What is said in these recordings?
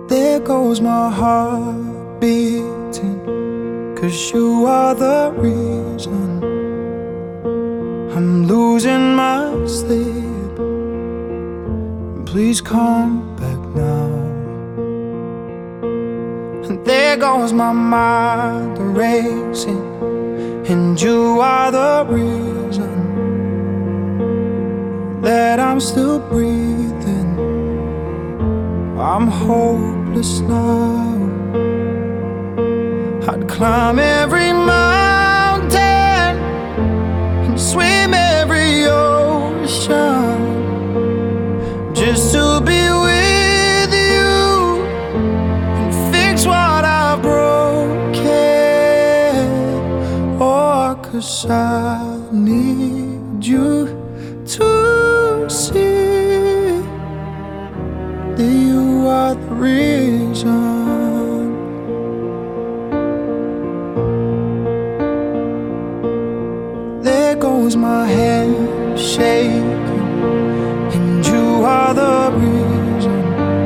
There goes my heart beating, 'cause you are the reason I'm losing my sleep. Please come back now. And there goes my mind racing, and you are the reason that I'm still breathing. I'm hopeless now. I'd climb every mountain and swim every ocean just to be with you and fix what I've broken. Oh, 'cause I need you to see that you are the reason. There goes my hand shaking, and you are the reason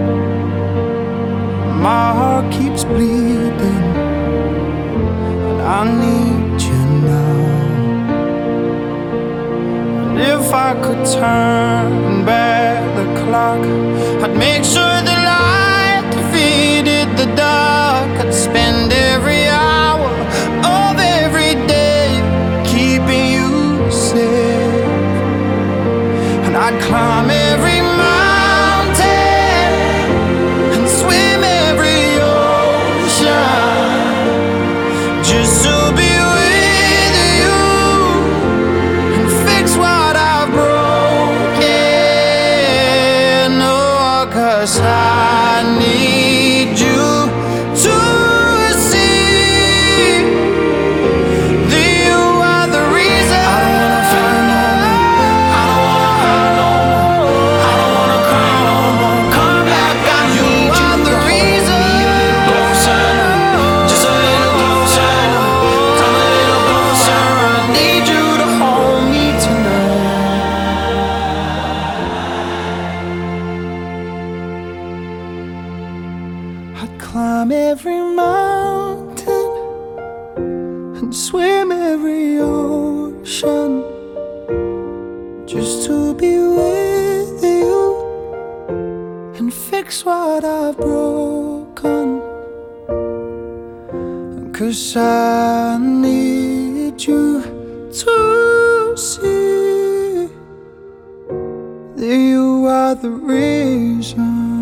my heart keeps bleeding, and I need you now. And if I could turn back the clock, I'd make sure the light defeated the dark. I'd spend every hour of every day keeping you safe, and I'd climb every mountain and swim every ocean just to be with you and fix what I've broken. Oh, 'cause I need you to see that you are the reason. I don't wanna fight no more. I don't wanna hurt no more. I don't wanna cry no more. Come back, I need you the reason. Be a little closer, just a little closer. Come a little closer. I need you to hold me tonight. I'd climb every mountain and swim every ocean just to be with you and fix what I've broken. 'Cause I need you to see that you are the reason.